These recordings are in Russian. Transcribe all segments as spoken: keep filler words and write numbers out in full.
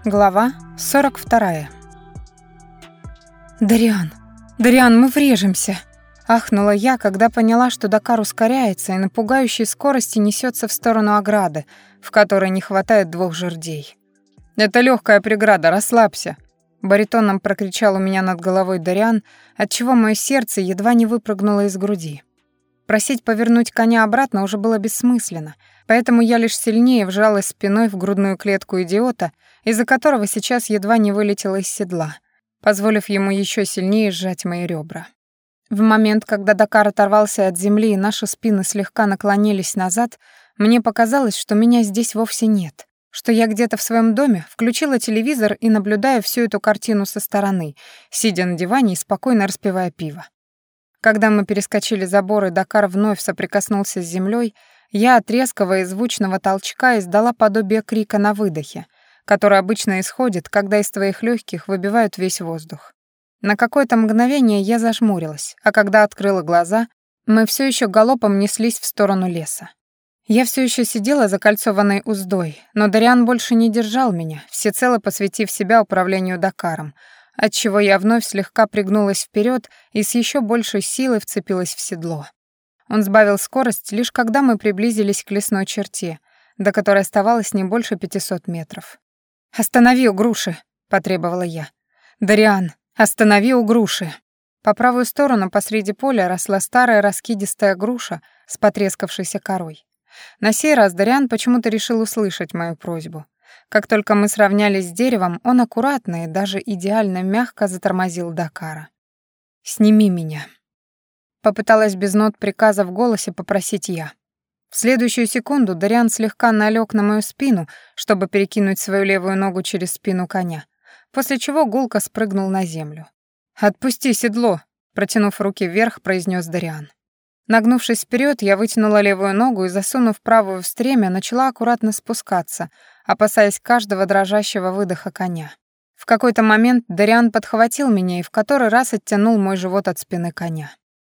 Глава сорок вторая. «Дариан, Дариан, мы врежемся!» Ахнула я, когда поняла, что Дакар ускоряется и на пугающей скорости несется в сторону ограды, в которой не хватает двух жердей. «Это легкая преграда, расслабься!» Баритоном прокричал у меня над головой Дариан, отчего мое сердце едва не выпрыгнуло из груди. Просить повернуть коня обратно уже было бессмысленно, поэтому я лишь сильнее вжалась спиной в грудную клетку идиота, из-за которого сейчас едва не вылетела из седла, позволив ему еще сильнее сжать мои ребра. В момент, когда Дакар оторвался от земли и наши спины слегка наклонились назад, мне показалось, что меня здесь вовсе нет, что я где-то в своем доме включила телевизор и наблюдаю всю эту картину со стороны, сидя на диване и спокойно распивая пиво. Когда мы перескочили забор и Дакар вновь соприкоснулся с землей, я от резкого и звучного толчка издала подобие крика на выдохе, который обычно исходит, когда из твоих легких выбивают весь воздух. На какое-то мгновение я зажмурилась, а когда открыла глаза, мы все еще галопом неслись в сторону леса. Я все еще сидела закольцованной уздой, но Дариан больше не держал меня, всецело посвятив себя управлению Дакаром, отчего я вновь слегка пригнулась вперед и с еще большей силой вцепилась в седло. Он сбавил скорость лишь когда мы приблизились к лесной черте, до которой оставалось не больше пятисот метров. «Останови у груши!» — потребовала я. «Дариан, останови у груши!» По правую сторону посреди поля росла старая раскидистая груша с потрескавшейся корой. На сей раз Дариан почему-то решил услышать мою просьбу. Как только мы сравнялись с деревом, он аккуратно и даже идеально мягко затормозил Дакара. «Сними меня!» Попыталась без нот приказа в голосе попросить я. В следующую секунду Дариан слегка налег на мою спину, чтобы перекинуть свою левую ногу через спину коня, после чего гулко спрыгнул на землю. «Отпусти седло!» — протянув руки вверх, произнес Дариан. Нагнувшись вперед, я вытянула левую ногу и, засунув правую в стремя, начала аккуратно спускаться, опасаясь каждого дрожащего выдоха коня. В какой-то момент Дариан подхватил меня и в который раз оттянул мой живот от спины коня.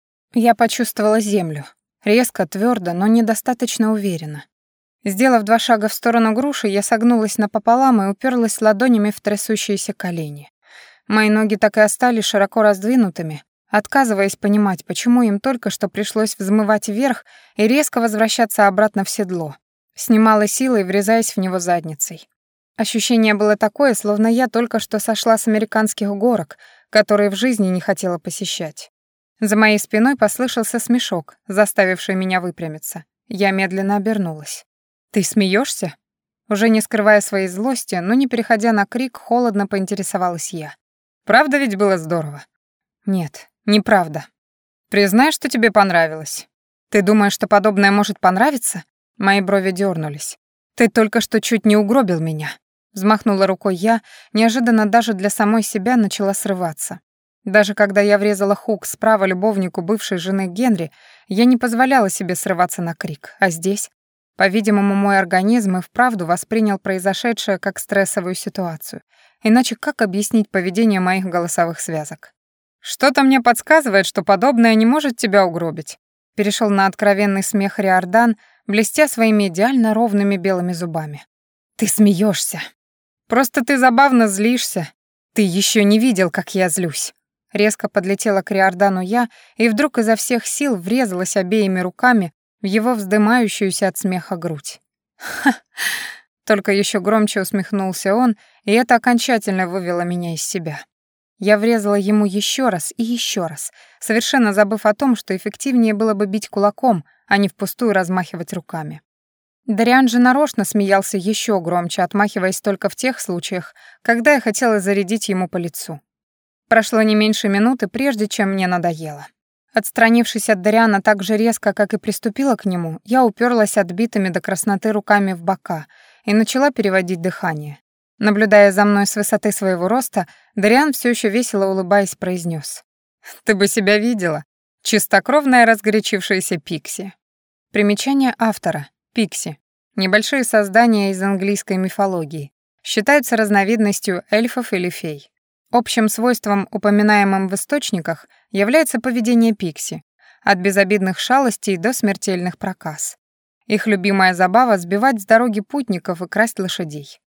Я почувствовала землю. Резко, твердо, но недостаточно уверенно. Сделав два шага в сторону груши, я согнулась напополам и уперлась ладонями в трясущиеся колени. Мои ноги так и остались широко раздвинутыми, отказываясь понимать, почему им только что пришлось взмывать вверх и резко возвращаться обратно в седло, с немалой силой врезаясь в него задницей. Ощущение было такое, словно я только что сошла с американских горок, которые в жизни не хотела посещать. За моей спиной послышался смешок, заставивший меня выпрямиться. Я медленно обернулась. «Ты смеешься?» Уже не скрывая своей злости, но не переходя на крик, холодно поинтересовалась я. «Правда ведь было здорово?» «Нет, неправда. Признай, что тебе понравилось. Ты думаешь, что подобное может понравиться?» Мои брови дернулись. «Ты только что чуть не угробил меня». Взмахнула рукой я, неожиданно даже для самой себя начала срываться. Даже когда я врезала хук справа любовнику бывшей жены Генри, я не позволяла себе срываться на крик. А здесь, по-видимому, мой организм и вправду воспринял произошедшее как стрессовую ситуацию. Иначе как объяснить поведение моих голосовых связок? «Что-то мне подсказывает, что подобное не может тебя угробить», перешел на откровенный смех Риордан, блестя своими идеально ровными белыми зубами. «Ты смеешься. Просто ты забавно злишься. Ты еще не видел, как я злюсь». Резко подлетела к Риордану я и вдруг изо всех сил врезалась обеими руками в его вздымающуюся от смеха грудь. «Ха!» Только еще громче усмехнулся он, и это окончательно вывело меня из себя. Я врезала ему еще раз и еще раз, совершенно забыв о том, что эффективнее было бы бить кулаком, а не впустую размахивать руками. Дариан же нарочно смеялся еще громче, отмахиваясь только в тех случаях, когда я хотела зарядить ему по лицу. Прошло не меньше минуты, прежде чем мне надоело. Отстранившись от Дариана так же резко, как и приступила к нему, я уперлась отбитыми до красноты руками в бока и начала переводить дыхание. Наблюдая за мной с высоты своего роста, Дариан все еще весело улыбаясь произнес: «Ты бы себя видела. Чистокровная разгорячившаяся пикси». Примечание автора. Пикси. Небольшие создания из английской мифологии. Считаются разновидностью эльфов или фей. Общим свойством, упоминаемым в источниках, является поведение пикси, от безобидных шалостей до смертельных проказ. Их любимая забава — сбивать с дороги путников и красть лошадей.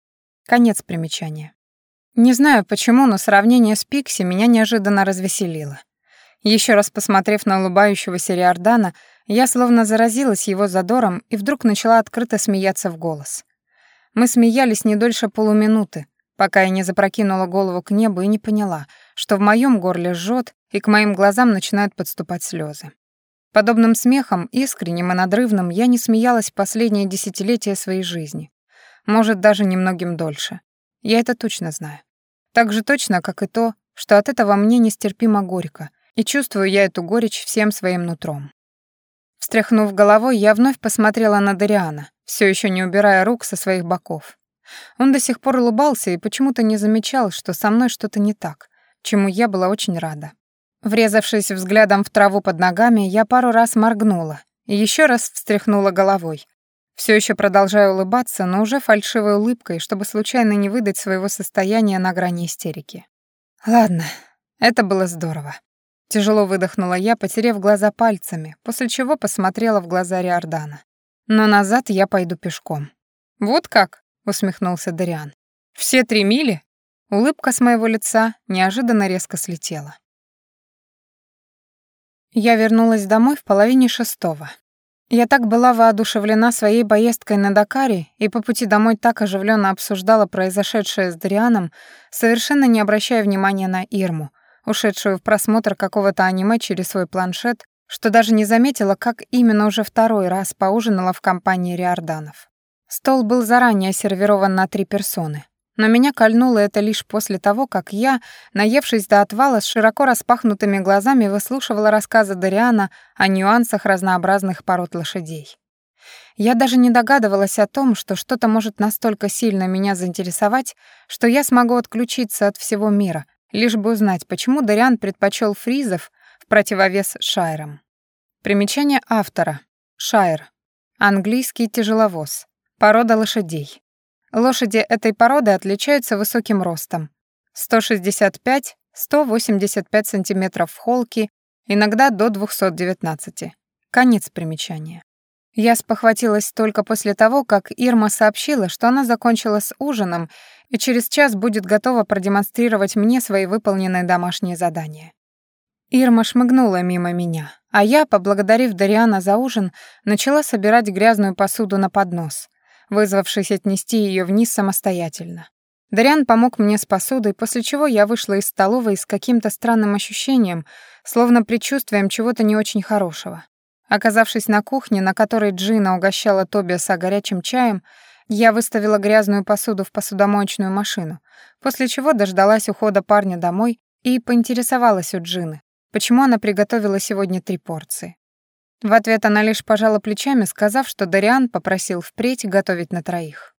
Конец примечания. Не знаю почему, но сравнение с Пикси меня неожиданно развеселило. Еще раз посмотрев на улыбающегося Риордана, я словно заразилась его задором и вдруг начала открыто смеяться в голос. Мы смеялись не дольше полуминуты, пока я не запрокинула голову к небу и не поняла, что в моем горле жжет и к моим глазам начинают подступать слезы. Подобным смехом, искренним и надрывным, я не смеялась последние десятилетия своей жизни. Может, даже немногим дольше. Я это точно знаю. Так же точно, как и то, что от этого мне нестерпимо горько, и чувствую я эту горечь всем своим нутром. Встряхнув головой, я вновь посмотрела на Дариана, все еще не убирая рук со своих боков. Он до сих пор улыбался и почему-то не замечал, что со мной что-то не так, чему я была очень рада. Врезавшись взглядом в траву под ногами, я пару раз моргнула и еще раз встряхнула головой, все еще продолжая улыбаться, но уже фальшивой улыбкой, чтобы случайно не выдать своего состояния на грани истерики. Ладно, это было здорово. Тяжело выдохнула я, потеряв глаза пальцами, после чего посмотрела в глаза Риордана. Но назад я пойду пешком. «Вот как?» — усмехнулся Дариан. «Все три мили?» Улыбка с моего лица неожиданно резко слетела. Я вернулась домой в половине шестого. Я так была воодушевлена своей поездкой на Дакаре и по пути домой так оживленно обсуждала произошедшее с Дарианом, совершенно не обращая внимания на Ирму, ушедшую в просмотр какого-то аниме через свой планшет, что даже не заметила, как именно уже второй раз поужинала в компании Риорданов. Стол был заранее сервирован на три персоны, но меня кольнуло это лишь после того, как я, наевшись до отвала, с широко распахнутыми глазами выслушивала рассказы Дариана о нюансах разнообразных пород лошадей. Я даже не догадывалась о том, что что-то может настолько сильно меня заинтересовать, что я смогу отключиться от всего мира, лишь бы узнать, почему Дариан предпочел фризов в противовес шайрам. Примечание автора. Шайр. Английский тяжеловоз. Порода лошадей. Лошади этой породы отличаются высоким ростом. сто шестьдесят пять — сто восемьдесят пять сантиметров в холке, иногда до двухсот девятнадцати. Конец примечания. Я спохватилась только после того, как Ирма сообщила, что она закончила с ужином и через час будет готова продемонстрировать мне свои выполненные домашние задания. Ирма шмыгнула мимо меня, а я, поблагодарив Дариана за ужин, начала собирать грязную посуду на поднос, вызвавшись отнести ее вниз самостоятельно. Дариан помог мне с посудой, после чего я вышла из столовой с каким-то странным ощущением, словно предчувствием чего-то не очень хорошего. Оказавшись на кухне, на которой Джина угощала Тобиаса горячим чаем, я выставила грязную посуду в посудомоечную машину, после чего дождалась ухода парня домой и поинтересовалась у Джины, почему она приготовила сегодня три порции. В ответ она лишь пожала плечами, сказав, что Дариан попросил впредь готовить на троих.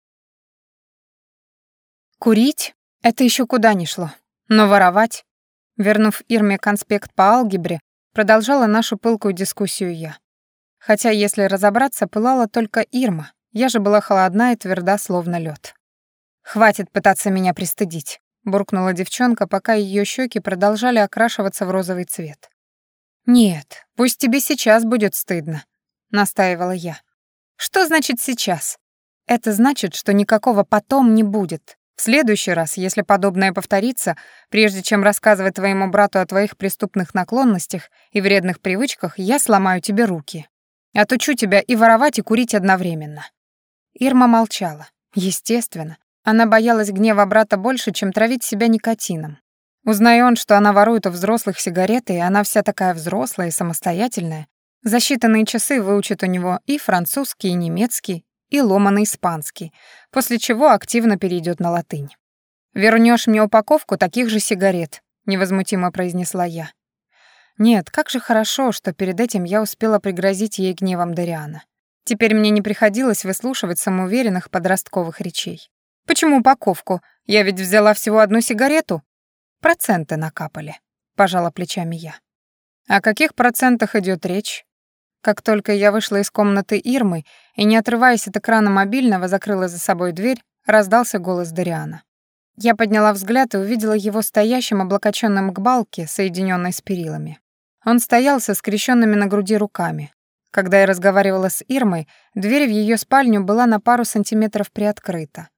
Курить — это еще куда ни шло, но воровать... Вернув Ирме конспект по алгебре, продолжала нашу пылкую дискуссию я. Хотя, если разобраться, пылала только Ирма, я же была холодна и тверда, словно лед. «Хватит пытаться меня пристыдить», — буркнула девчонка, пока ее щеки продолжали окрашиваться в розовый цвет. «Нет, пусть тебе сейчас будет стыдно», — настаивала я. «Что значит сейчас? Это значит, что никакого потом не будет. В следующий раз, если подобное повторится, прежде чем рассказывать твоему брату о твоих преступных наклонностях и вредных привычках, я сломаю тебе руки. Отучу тебя и воровать, и курить одновременно». Ирма молчала. Естественно, она боялась гнева брата больше, чем травить себя никотином. Узнай он, что она ворует у взрослых сигареты, и она вся такая взрослая и самостоятельная, за считанные часы выучит у него и французский, и немецкий, и ломаный испанский, после чего активно перейдет на латынь. «Вернешь мне упаковку таких же сигарет», — невозмутимо произнесла я. Нет, как же хорошо, что перед этим я успела пригрозить ей гневом Дариана. Теперь мне не приходилось выслушивать самоуверенных подростковых речей. «Почему упаковку? Я ведь взяла всего одну сигарету». «Проценты накапали», — пожала плечами я. «О каких процентах идет речь?» Как только я вышла из комнаты Ирмы и, не отрываясь от экрана мобильного, закрыла за собой дверь, раздался голос Дариана. Я подняла взгляд и увидела его стоящим, облокоченным к балке, соединенной с перилами. Он стоял со скрещенными на груди руками. Когда я разговаривала с Ирмой, дверь в ее спальню была на пару сантиметров приоткрыта.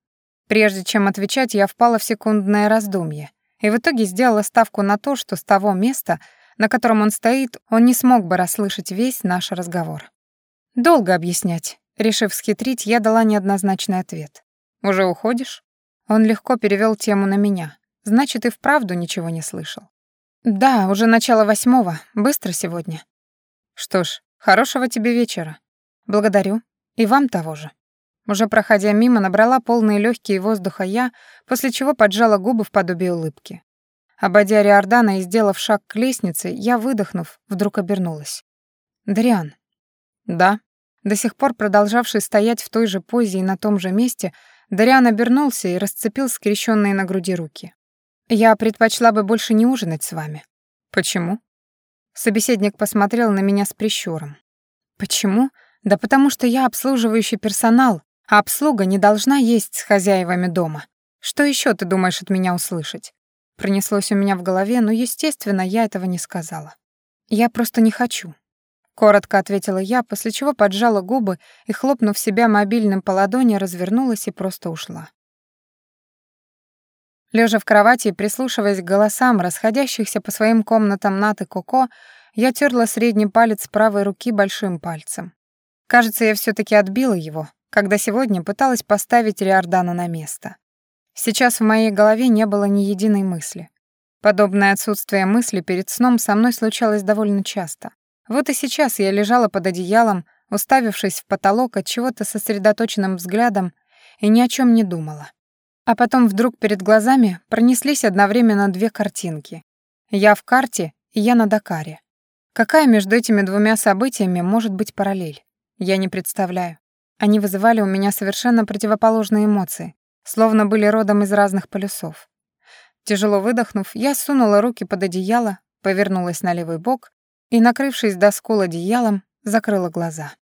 Прежде чем отвечать, я впала в секундное раздумье и в итоге сделала ставку на то, что с того места, на котором он стоит, он не смог бы расслышать весь наш разговор. Долго объяснять. Решив схитрить, я дала неоднозначный ответ. «Уже уходишь?» Он легко перевел тему на меня. Значит, и вправду ничего не слышал. «Да, уже начало восьмого. Быстро сегодня». «Что ж, хорошего тебе вечера». «Благодарю. И вам того же». Уже проходя мимо, набрала полные легкие воздуха я, после чего поджала губы в подобие улыбки. Обойдя Риордана и сделав шаг к лестнице, я, выдохнув, вдруг обернулась. «Дариан». «Да». До сих пор продолжавший стоять в той же позе и на том же месте, Дариан обернулся и расцепил скрещенные на груди руки. «Я предпочла бы больше не ужинать с вами». «Почему?» Собеседник посмотрел на меня с прищуром. «Почему? Да потому что я обслуживающий персонал, а обслуга не должна есть с хозяевами дома. Что еще ты думаешь от меня услышать?» Пронеслось у меня в голове, но, естественно, я этого не сказала. «Я просто не хочу». Коротко ответила я, после чего поджала губы и, хлопнув себя мобильным по ладони, развернулась и просто ушла. Лежа в кровати и прислушиваясь к голосам, расходящихся по своим комнатам Нат и Коко, я терла средний палец правой руки большим пальцем. Кажется, я все-таки отбила его, когда сегодня пыталась поставить Риордана на место. Сейчас в моей голове не было ни единой мысли. Подобное отсутствие мысли перед сном со мной случалось довольно часто. Вот и сейчас я лежала под одеялом, уставившись в потолок от чего-то сосредоточенным взглядом и ни о чем не думала. А потом вдруг перед глазами пронеслись одновременно две картинки. Я в карте, и я на Дакаре. Какая между этими двумя событиями может быть параллель? Я не представляю. Они вызывали у меня совершенно противоположные эмоции, словно были родом из разных полюсов. Тяжело выдохнув, я сунула руки под одеяло, повернулась на левый бок и, накрывшись до скул одеялом, закрыла глаза.